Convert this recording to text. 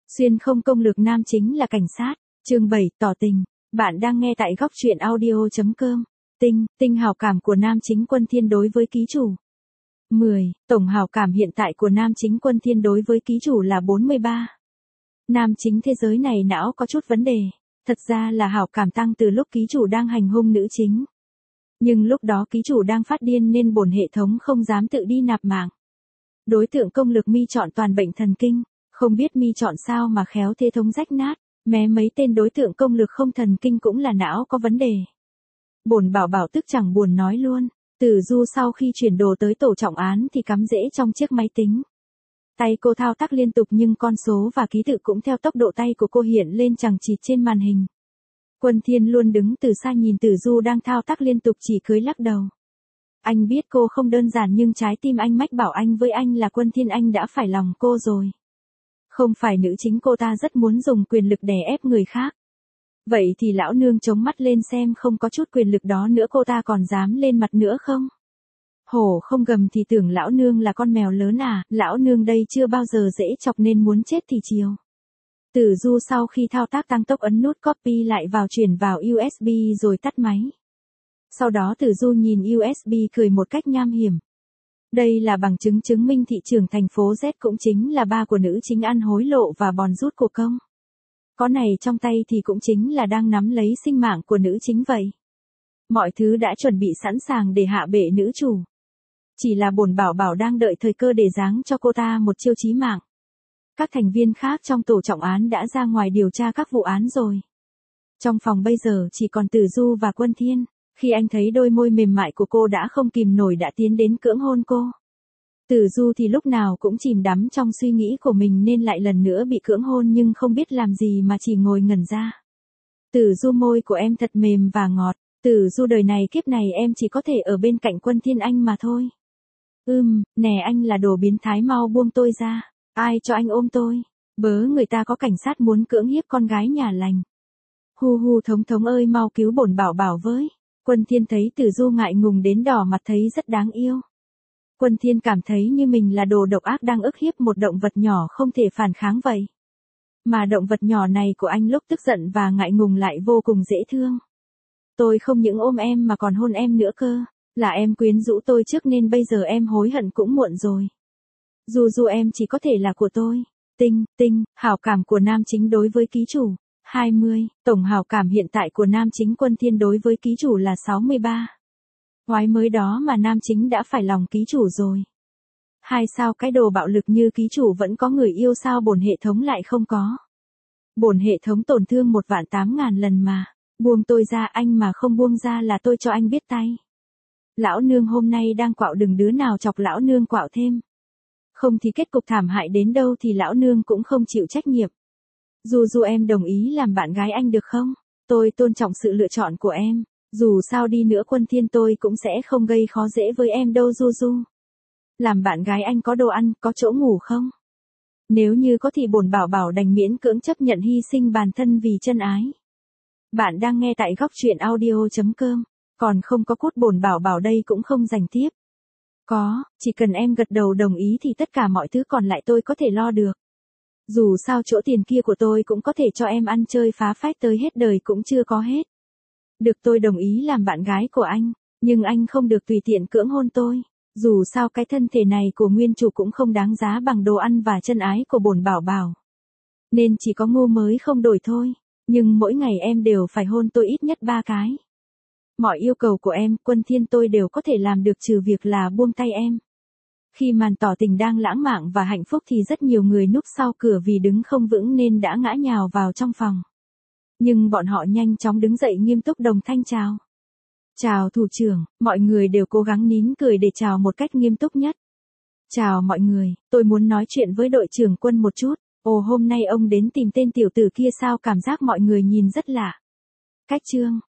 Xuyên không công lược nam chính là cảnh sát. Chương 7, tỏ tình. Bạn đang nghe tại góc truyện audio.com. Tinh hào cảm của nam chính Quân Thiên đối với ký chủ. 10. Tổng hào cảm hiện tại của nam chính Quân Thiên đối với ký chủ là 43. Nam chính thế giới này não có chút vấn đề. Thật ra là hào cảm tăng từ lúc ký chủ đang hành hung nữ chính. Nhưng lúc đó ký chủ đang phát điên nên bổn hệ thống không dám tự đi nạp mạng. Đối tượng công lực mi chọn toàn bệnh thần kinh. Không biết mi chọn sao mà khéo thế thống rách nát, mé mấy tên đối tượng công lực không thần kinh cũng là não có vấn đề. Bổn bảo bảo tức chẳng buồn nói luôn, Tử Du sau khi chuyển đồ tới tổ trọng án thì cắm rễ trong chiếc máy tính. Tay cô thao tác liên tục nhưng con số và ký tự cũng theo tốc độ tay của cô hiện lên chằng chịt trên màn hình. Quân Thiên luôn đứng từ xa nhìn Tử Du đang thao tác liên tục chỉ cười lắc đầu. Anh biết cô không đơn giản nhưng trái tim anh mách bảo anh với anh là Quân Thiên anh đã phải lòng cô rồi. Không phải nữ chính cô ta rất muốn dùng quyền lực đè ép người khác. Vậy thì lão nương chống mắt lên xem không có chút quyền lực đó nữa cô ta còn dám lên mặt nữa không? Hổ không gầm thì tưởng lão nương là con mèo lớn à, lão nương đây chưa bao giờ dễ chọc nên muốn chết thì chiều. Tử Du sau khi thao tác tăng tốc ấn nút copy lại vào chuyển vào USB rồi tắt máy. Sau đó Tử Du nhìn USB cười một cách nham hiểm. Đây là bằng chứng chứng minh thị trưởng thành phố Z cũng chính là ba của nữ chính ăn hối lộ và bòn rút của công. Có này trong tay thì cũng chính là đang nắm lấy sinh mạng của nữ chính vậy. Mọi thứ đã chuẩn bị sẵn sàng để hạ bệ nữ chủ. Chỉ là bổn bảo bảo đang đợi thời cơ để giáng cho cô ta một chiêu chí mạng. Các thành viên khác trong tổ trọng án đã ra ngoài điều tra các vụ án rồi. Trong phòng bây giờ chỉ còn Tử Du và Quân Thiên. Khi anh thấy đôi môi mềm mại của cô đã không kìm nổi đã tiến đến cưỡng hôn cô. Tử Du thì lúc nào cũng chìm đắm trong suy nghĩ của mình nên lại lần nữa bị cưỡng hôn nhưng không biết làm gì mà chỉ ngồi ngẩn ra. Tử Du môi của em thật mềm và ngọt. Tử Du đời này kiếp này em chỉ có thể ở bên cạnh Quân Thiên anh mà thôi. Nè anh là đồ biến thái mau buông tôi ra. Ai cho anh ôm tôi? Bớ người ta có cảnh sát muốn cưỡng hiếp con gái nhà lành. Hu thống thống ơi mau cứu bổn bảo bảo với. Quân Thiên thấy Tử Du ngại ngùng đến đỏ mặt thấy rất đáng yêu. Quân Thiên cảm thấy như mình là đồ độc ác đang ức hiếp một động vật nhỏ không thể phản kháng vậy. Mà động vật nhỏ này của anh lúc tức giận và ngại ngùng lại vô cùng dễ thương. Tôi không những ôm em mà còn hôn em nữa cơ. Là em quyến rũ tôi trước nên bây giờ em hối hận cũng muộn rồi. Du em chỉ có thể là của tôi. Hảo cảm của nam chính đối với ký chủ. 20. Tổng hào cảm hiện tại của nam chính Quân Thiên đối với ký chủ là 63. Ngoái mới đó mà nam chính đã phải lòng ký chủ rồi. Hay sao cái đồ bạo lực như ký chủ vẫn có người yêu sao bổn hệ thống lại không có. Bổn hệ thống tổn thương 1.800.000 lần mà. Buông tôi ra anh mà không buông ra là tôi cho anh biết tay. Lão nương hôm nay đang quạo đừng đứa nào chọc lão nương quạo thêm. Không thì kết cục thảm hại đến đâu thì lão nương cũng không chịu trách nhiệm. Du em đồng ý làm bạn gái anh được không? Tôi tôn trọng sự lựa chọn của em. Dù sao đi nữa Quân Thiên tôi cũng sẽ không gây khó dễ với em đâu Du. Làm bạn gái anh có đồ ăn, có chỗ ngủ không? Nếu như có thì bổn bảo bảo đành miễn cưỡng chấp nhận hy sinh bản thân vì chân ái. Bạn đang nghe tại góc truyện audio.com. Còn không có cút bổn bảo bảo đây cũng không dành tiếp. Có, chỉ cần em gật đầu đồng ý thì tất cả mọi thứ còn lại tôi có thể lo được. Dù sao chỗ tiền kia của tôi cũng có thể cho em ăn chơi phá phách tới hết đời cũng chưa có hết. Được tôi đồng ý làm bạn gái của anh, nhưng anh không được tùy tiện cưỡng hôn tôi. Dù sao cái thân thể này của nguyên chủ cũng không đáng giá bằng đồ ăn và chân ái của bổn bảo bảo. Nên chỉ có ngu mới không đổi thôi. Nhưng mỗi ngày em đều phải hôn tôi ít nhất 3 cái. Mọi yêu cầu của em, Quân Thiên tôi đều có thể làm được trừ việc là buông tay em. Khi màn tỏ tình đang lãng mạn và hạnh phúc thì rất nhiều người núp sau cửa vì đứng không vững nên đã ngã nhào vào trong phòng. Nhưng bọn họ nhanh chóng đứng dậy nghiêm túc đồng thanh chào. Chào thủ trưởng, mọi người đều cố gắng nín cười để chào một cách nghiêm túc nhất. Chào mọi người, tôi muốn nói chuyện với đội trưởng Quân một chút. Ồ hôm nay ông đến tìm tên tiểu tử kia sao cảm giác mọi người nhìn rất lạ. Cách chương,